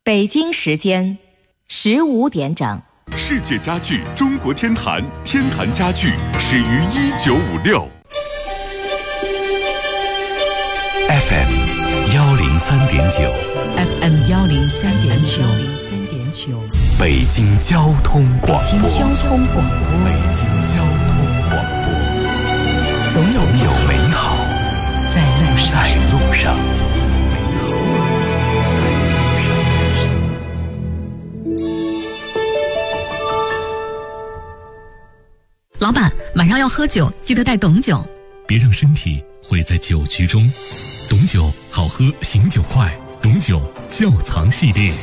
北京时间15点整。 世界家具中国天坛，天坛家具始于1956。 FM 103.9 FM 103.9 北京交通广播。 北京交通广播。 北京交通广播。总有美好在路上。 老板，晚上要喝酒，记得带董酒。 别让身体毁在酒局中。董酒好喝，醒酒快。董酒窖藏系列。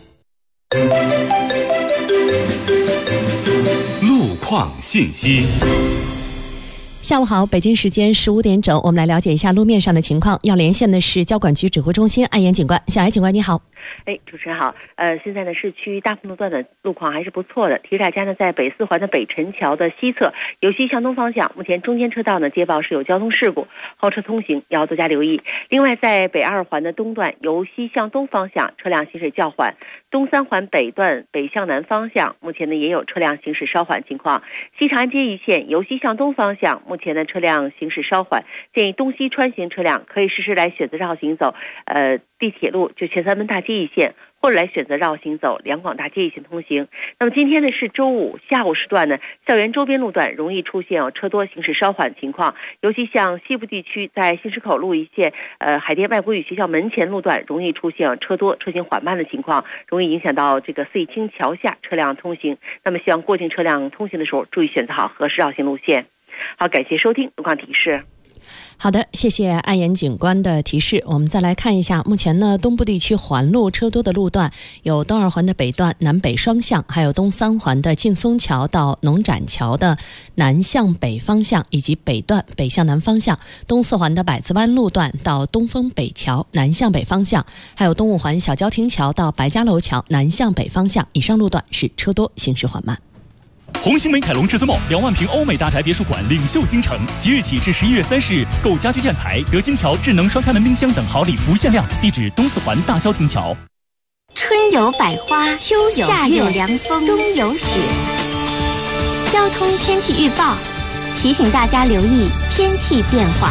路况信息。 下午好，北京时间15点整，我们来了解一下路面上的情况。要连线的是交管局指挥中心安岩警官，小艾警官你好。 主持人好。现在呢，市区大部分路段的路况还是不错的。提示大家呢，在北四环的北陈桥的西侧，由西向东方向，目前中间车道呢接报是有交通事故，后车通行要多加留意。另外，在北二环的东段，由西向东方向车辆行驶较缓；东三环北段北向南方向，目前呢也有车辆行驶稍缓情况。西长安街一线由西向东方向，目前呢车辆行驶稍缓，建议东西穿行车辆可以实时来选择绕行走地铁路就前三门大街一线，或者来选择绕行走两广大街一线通行。那么今天呢是周五下午时段呢，校园周边路段容易出现车多行驶稍缓情况，尤其像西部地区在新市口路一线海淀外国语学校门前路段容易出现车多车行缓慢的情况，容易影响到这个遂清桥下车辆通行。那么希望过境车辆通行的时候注意选择好合适绕行路线。好，感谢收听路况提示。 好的，谢谢安岩警官的提示。我们再来看一下，目前呢，东部地区环路车多的路段有东二环的北段南北双向，还有东三环的劲松桥到农展桥的南向北方向，以及北段北向南方向，东四环的百子湾路段到东风北桥南向北方向，还有东五环小郊亭桥到白家楼桥南向北方向，以上路段是车多行驶缓慢。 红星美凯龙至尊梦2万平欧美大宅别墅馆领袖京城，即日起至11月30日，购家居建材得金条、智能双开门冰箱等好礼不限量。地址东四环大郊亭桥。 春有百花，秋有夏有凉风，冬有雪。交通天气预报提醒大家留意天气变化。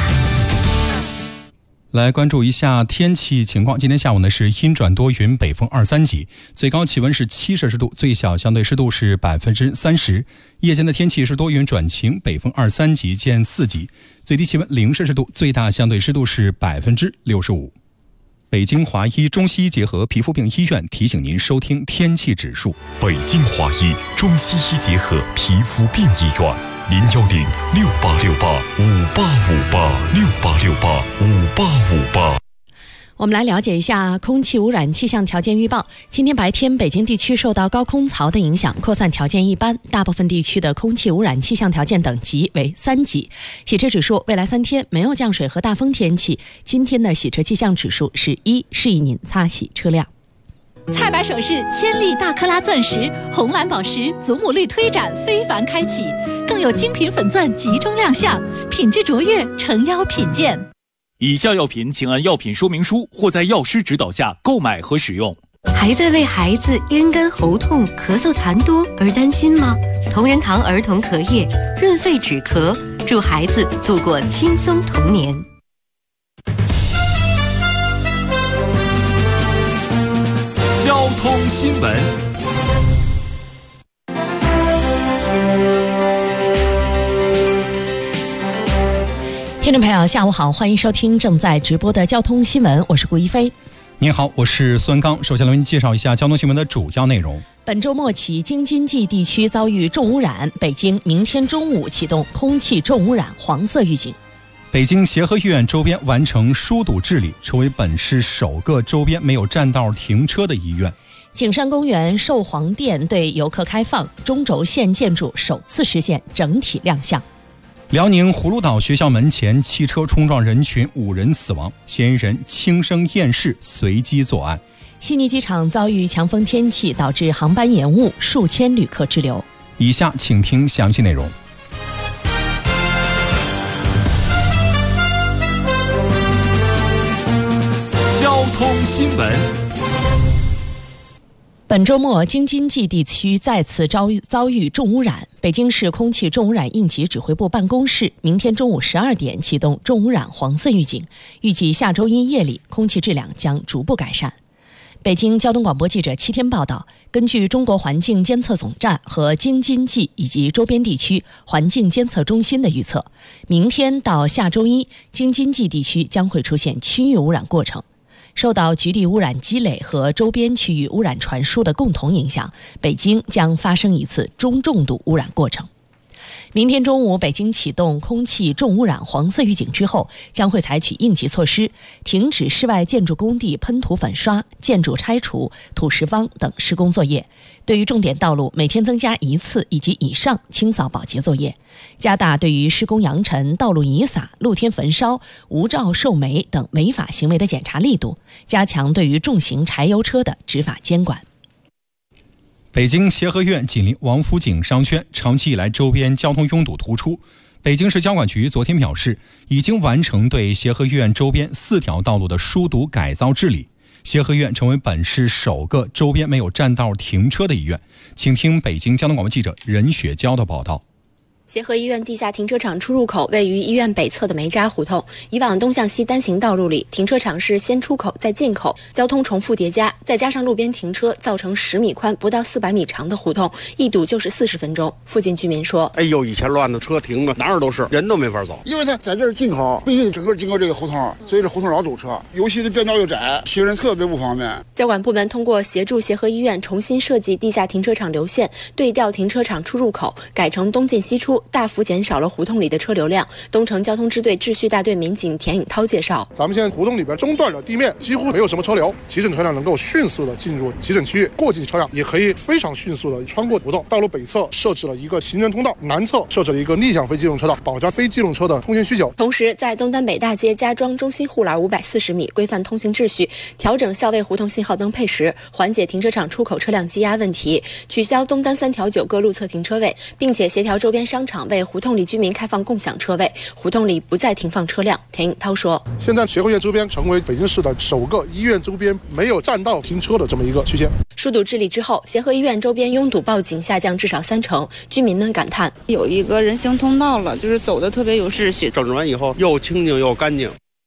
来关注一下天气情况。今天下午呢是阴转多云，北风2、3级，最高气温是7摄氏度，最小相对湿度是30%。夜间的天气是多云转晴，北风2、3级见4级，最低气温0摄氏度，最大相对湿度是65%。北京华医中西医结合皮肤病医院提醒您收听天气指数。 北京华医中西医结合皮肤病医院。010-6868-5858，6868-5858。 我们来了解一下空气污染气象条件预报。今天白天，北京地区受到高空槽的影响，扩散条件一般，大部分地区的空气污染气象条件等级为3级。洗车指数，未来3天没有降水和大风天气，今天的洗车气象指数是1，适宜您擦洗车辆。 菜百首饰千粒大克拉钻石、红蓝宝石、祖母绿推展非凡开启，更有精品粉钻集中亮相，品质卓越，诚邀品鉴。 以下药品请按药品说明书或在药师指导下购买和使用。 还在为孩子咽干喉痛、咳嗽痰多而担心吗？同仁堂儿童咳液润肺止咳，助孩子度过轻松童年。 交通新闻。 听众朋友下午好，欢迎收听正在直播的交通新闻，我是顾一飞。 您好，我是孙刚。首先来为您介绍一下交通新闻的主要内容。 本周末起，京津冀地区遭遇重污染，北京明天中午启动空气重污染黄色预警。 北京协和医院周边完成疏堵治理，成为本市首个周边没有占道停车的医院。 景山公园寿皇殿对游客开放，中轴线建筑首次实现整体亮相。 辽宁葫芦岛学校门前汽车冲撞人群，5人死亡，嫌疑人轻生厌世，随机作案。 悉尼机场遭遇强风天气，导致航班延误，数千旅客滞留。 以下请听详细内容。 交通新闻。 本周末，京津冀地区再次遭遇重污染。北京市空气重污染应急指挥部办公室明天中午12点启动重污染黄色预警，预计下周一夜里空气质量将逐步改善。北京交通广播记者7天报道，根据中国环境监测总站和京津冀以及周边地区环境监测中心的预测，明天到下周一，京津冀地区将会出现区域污染过程。受到局地污染积累和周边区域污染传输的共同影响，北京将发生一次中重度污染过程。明天中午，北京启动空气重污染黄色预警之后，将会采取应急措施，停止室外建筑工地喷涂粉刷、建筑拆除、土石方等施工作业。对于重点道路，每天增加1次以及以上清扫保洁作业，加大对于施工扬尘、道路遗撒、露天焚烧、无照售煤等违法行为的检查力度，加强对于重型柴油车的执法监管。 北京协和苑紧邻王府井商圈，长期以来周边交通拥堵突出。北京市交管局昨天表示，已经完成对协和苑周边4条道路的疏堵改造治理，协和苑成为本市首个周边没有占道停车的医院。请听北京交通广播记者任雪娇的报道。 协和医院地下停车场出入口位于医院北侧的梅渣胡同。以往东向西单行道路里，停车场是先出口再进口，交通重复叠加，再加上路边停车，造成10米宽不到400米长的胡同，一堵就是40分钟。附近居民说：“ 哎呦，以前乱的车停的哪儿都是，人都没法走， 因为他在这儿进口，必须整个经过这个胡同，所以这胡同老堵车，尤其是便道又窄，行人特别不方便。” 交管部门通过协助协和医院重新设计地下停车场流线，对调停车场出入口，改成东进西出，大幅减少了胡同里的车流量。东城交通支队秩序大队民警田颖涛介绍：“ 咱们现在胡同里边中段的地面几乎没有什么车流，急诊车辆能够迅速的进入急诊区域，过境车辆也可以非常迅速的穿过胡同。道路北侧设置了一个行人通道，南侧设置了一个逆向非机动车道，保障非机动车的通行需求。 同时，在东单北大街加装中心护栏540米，规范通行秩序，调整校尉胡同信号灯配时，缓解停车场出口车辆积压问题，取消东单3条9个路侧停车位，并且协调周边商场为胡同里居民开放共享车位，胡同里不再停放车辆。”田颖涛说：“ 现在协和苑周边成为北京市的首个医院周边没有占道停车的这么一个区间。” 疏堵治理之后，协和医院周边拥堵报警下降至少30%，居民们感叹：“ 有一个人行通道了，就是走的特别有秩序。” 整治完以后又清净又干净。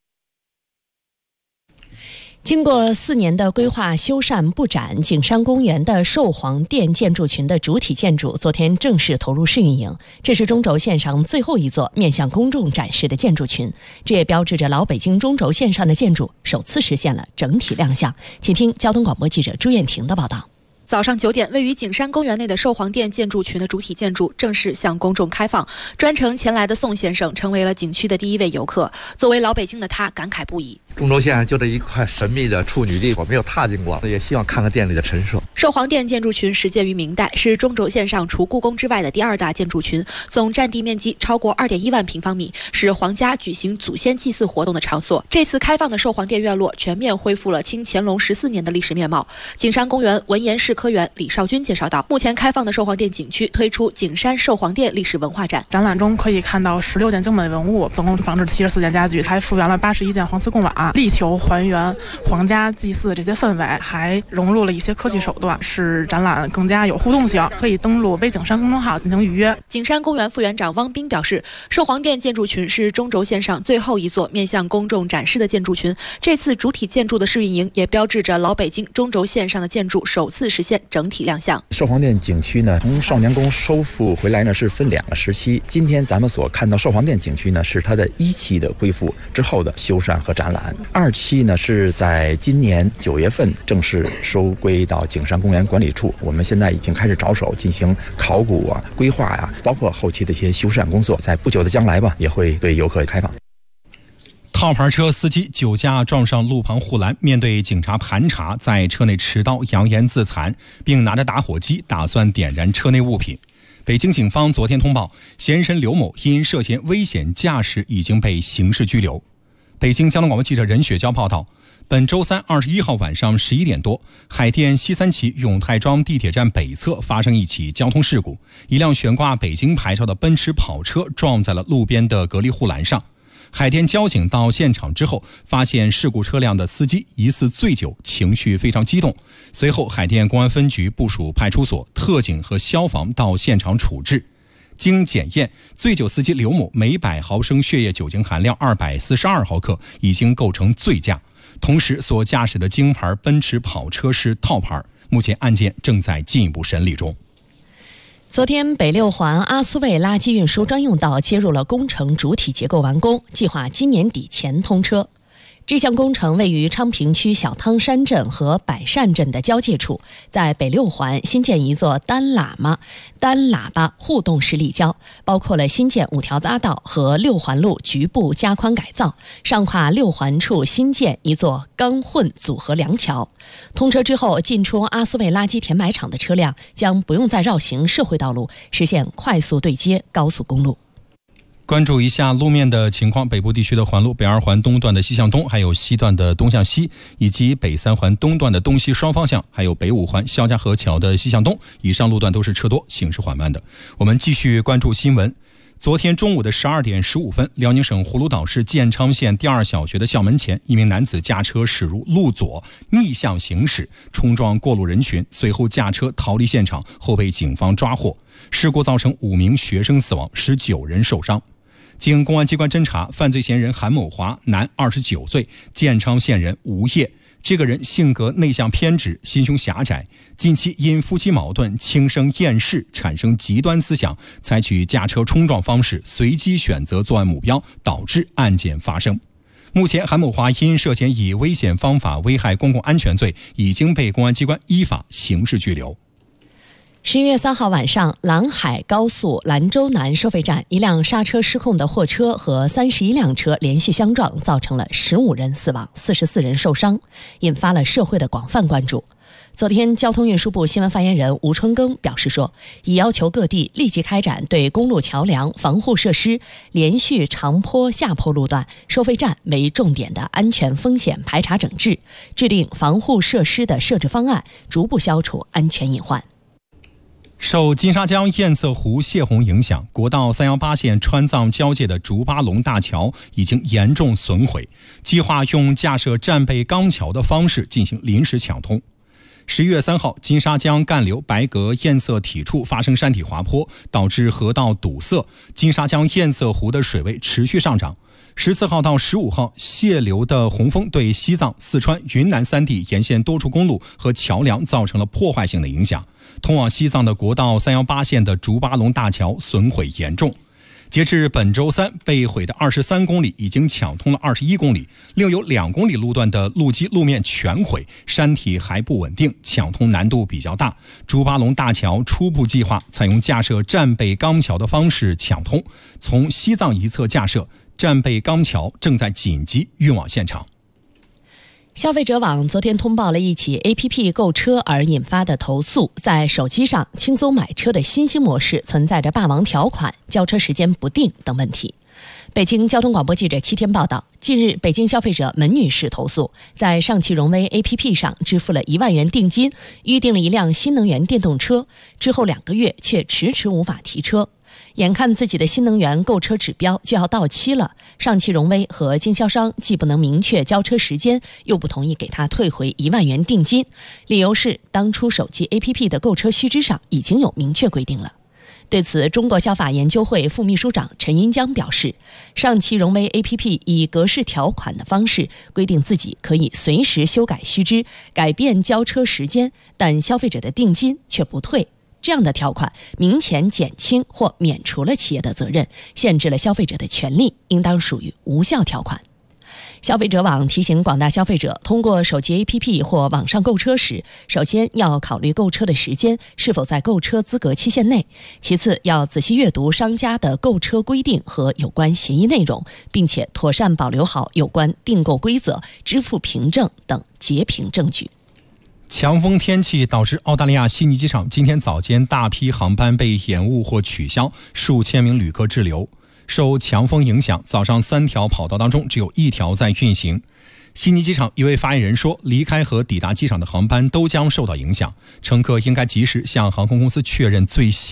经过4年的规划修缮布展，景山公园的寿皇殿建筑群的主体建筑昨天正式投入试运营。这是中轴线上最后一座面向公众展示的建筑群，这也标志着老北京中轴线上的建筑首次实现了整体亮相。请听交通广播记者朱艳婷的报道。 早上9点，位于景山公园内的寿皇殿建筑群的主体建筑正式向公众开放。专程前来的宋先生成为了景区的第1位游客。作为老北京的他，感慨不已。 中轴线就这一块神秘的处女地，我没有踏进过，也希望看看店里的陈设。 寿皇殿建筑群始建于明代，是中轴线上除故宫之外的第2大建筑群，总占地面积超过2.1万平方米，是皇家举行祖先祭祀活动的场所。这次开放的寿皇殿院落全面恢复了清乾隆14年的历史面貌。景山公园文言市科员李少军介绍道，目前开放的寿皇殿景区推出景山寿皇殿历史文化展， 展览中可以看到16件精美文物，总共仿制74件家具，还复原了81件黄瓷贡瓦，力求还原皇家祭祀这些氛围，还融入了一些科技手段，使展览更加有互动性。可以登录微景山公众号进行预约。 景山公园副园长汪斌表示，寿皇殿建筑群是中轴线上最后一座面向公众展示的建筑群，这次主体建筑的试运营也标志着老北京中轴线上的建筑首次实现整体亮相。 寿皇殿景区呢，从少年宫收复回来呢是分2个时期。今天咱们所看到寿皇殿景区呢，是它的1期的恢复之后的修缮和展览，2期呢是在今年9月份正式收归到景山公园管理处。我们现在已经开始着手进行考古啊、规划呀，包括后期的一些修缮工作，在不久的将来吧，也会对游客开放。 套牌车司机酒驾撞上路旁护栏，面对警察盘查，在车内持刀扬言自残，并拿着打火机打算点燃车内物品。北京警方昨天通报，嫌疑人刘某因涉嫌危险驾驶已经被刑事拘留。北京交通广播记者任雪娇报道，本周三21号晚上11点多，海淀西三旗永泰庄地铁站北侧发生一起交通事故，一辆悬挂北京牌照的奔驰跑车撞在了路边的隔离护栏上。 海淀交警到现场之后，发现事故车辆的司机疑似醉酒，情绪非常激动。随后，海淀公安分局部署派出所、特警和消防到现场处置。经检验，醉酒司机刘某每100毫升血液酒精含量242毫克，已经构成醉驾。同时，所驾驶的京牌奔驰跑车是套牌。目前案件正在进一步审理中。 昨天，北六环阿苏卫垃圾运输专用道接入了工程主体结构完工，计划今年底前通车。这项工程位于昌平区小汤山镇和百善镇的交界处，在北六环新建一座单喇叭互动式立交，包括了新建5条匝道和六环路局部加宽改造，上跨六环处新建一座钢混组合梁桥。通车之后，进出阿苏卫垃圾填埋场的车辆将不用再绕行社会道路，实现快速对接高速公路。 关注一下路面的情况，北部地区的环路北2环东段的西向东，还有西段的东向西，以及北3环东段的东西双方向，还有北5环肖家河桥的西向东，以上路段都是车多，行驶缓慢的。我们继续关注新闻。昨天中午的12点15分，辽宁省葫芦岛市建昌县第2小学的校门前，一名男子驾车驶入路左，逆向行驶，冲撞过路人群，随后驾车逃离现场，后被警方抓获。事故造成5名学生死亡，19人受伤。经公安机关侦查，犯罪嫌疑人韩某华，男，29岁，建昌县人，无业。这个人性格内向偏执，心胸狭窄，近期因夫妻矛盾轻生厌世，产生极端思想，采取驾车冲撞方式随机选择作案目标，导致案件发生。目前韩某华因涉嫌以危险方法危害公共安全罪，已经被公安机关依法刑事拘留。 11月3号晚上，兰海高速兰州南收费站，一辆刹车失控的货车和31辆车连续相撞，造成了15人死亡，44人受伤，引发了社会的广泛关注。昨天，交通运输部新闻发言人吴春耕表示说，已要求各地立即开展对公路桥梁、防护设施、连续长坡、下坡路段、收费站为重点的安全风险排查整治，制定防护设施的设置方案，逐步消除安全隐患。 受金沙江堰塞湖泄洪影响，国道318线川藏交界的竹巴龙大桥已经严重损毁，计划用架设战备钢桥的方式进行临时抢通。11月3号，金沙江干流白阁堰塞体处发生山体滑坡，导致河道堵塞，金沙江堰塞湖的水位持续上涨。14号到15号，泄流的洪峰对西藏、四川、云南3地沿线多处公路和桥梁造成了破坏性的影响。通往西藏的国道318线的竹巴龙大桥损毁严重。截至本周三，被毁的23公里已经抢通了21公里，另有2公里路段的路基路面全毁，山体还不稳定，抢通难度比较大。竹巴龙大桥初步计划采用架设战备钢桥的方式抢通，从西藏一侧架设战备钢桥正在紧急运往现场。 消费者网昨天通报了一起 APP 购车而引发的投诉，在手机上轻松买车的新兴模式存在着霸王条款、交车时间不定等问题。北京交通广播记者7天报道，近日北京消费者门女士投诉，在上汽荣威 APP 上支付了1万元定金，预定了一辆新能源电动车，之后2个月却迟迟无法提车。眼看自己的新能源购车指标就要到期了，上汽荣威和经销商既不能明确交车时间，又不同意给他退回1万元定金，理由是当初手机 APP 的购车须知上已经有明确规定了。对此，中国消法研究会副秘书长陈银江表示，上汽荣威 APP 以格式条款的方式规定自己可以随时修改须知，改变交车时间，但消费者的定金却不退。这样的条款明显减轻或免除了企业的责任，限制了消费者的权利，应当属于无效条款。消费者网提醒广大消费者，通过手机 APP 或网上购车时，首先要考虑购车的时间是否在购车资格期限内，其次要仔细阅读商家的购车规定和有关协议内容，并且妥善保留好有关订购规则、支付凭证等截屏证据。 强风天气导致澳大利亚悉尼机场今天早间大批航班被延误或取消，数千名旅客滞留。受强风影响，早上3条跑道当中只有1条在运行。悉尼机场一位发言人说，离开和抵达机场的航班都将受到影响，乘客应该及时向航空公司确认最新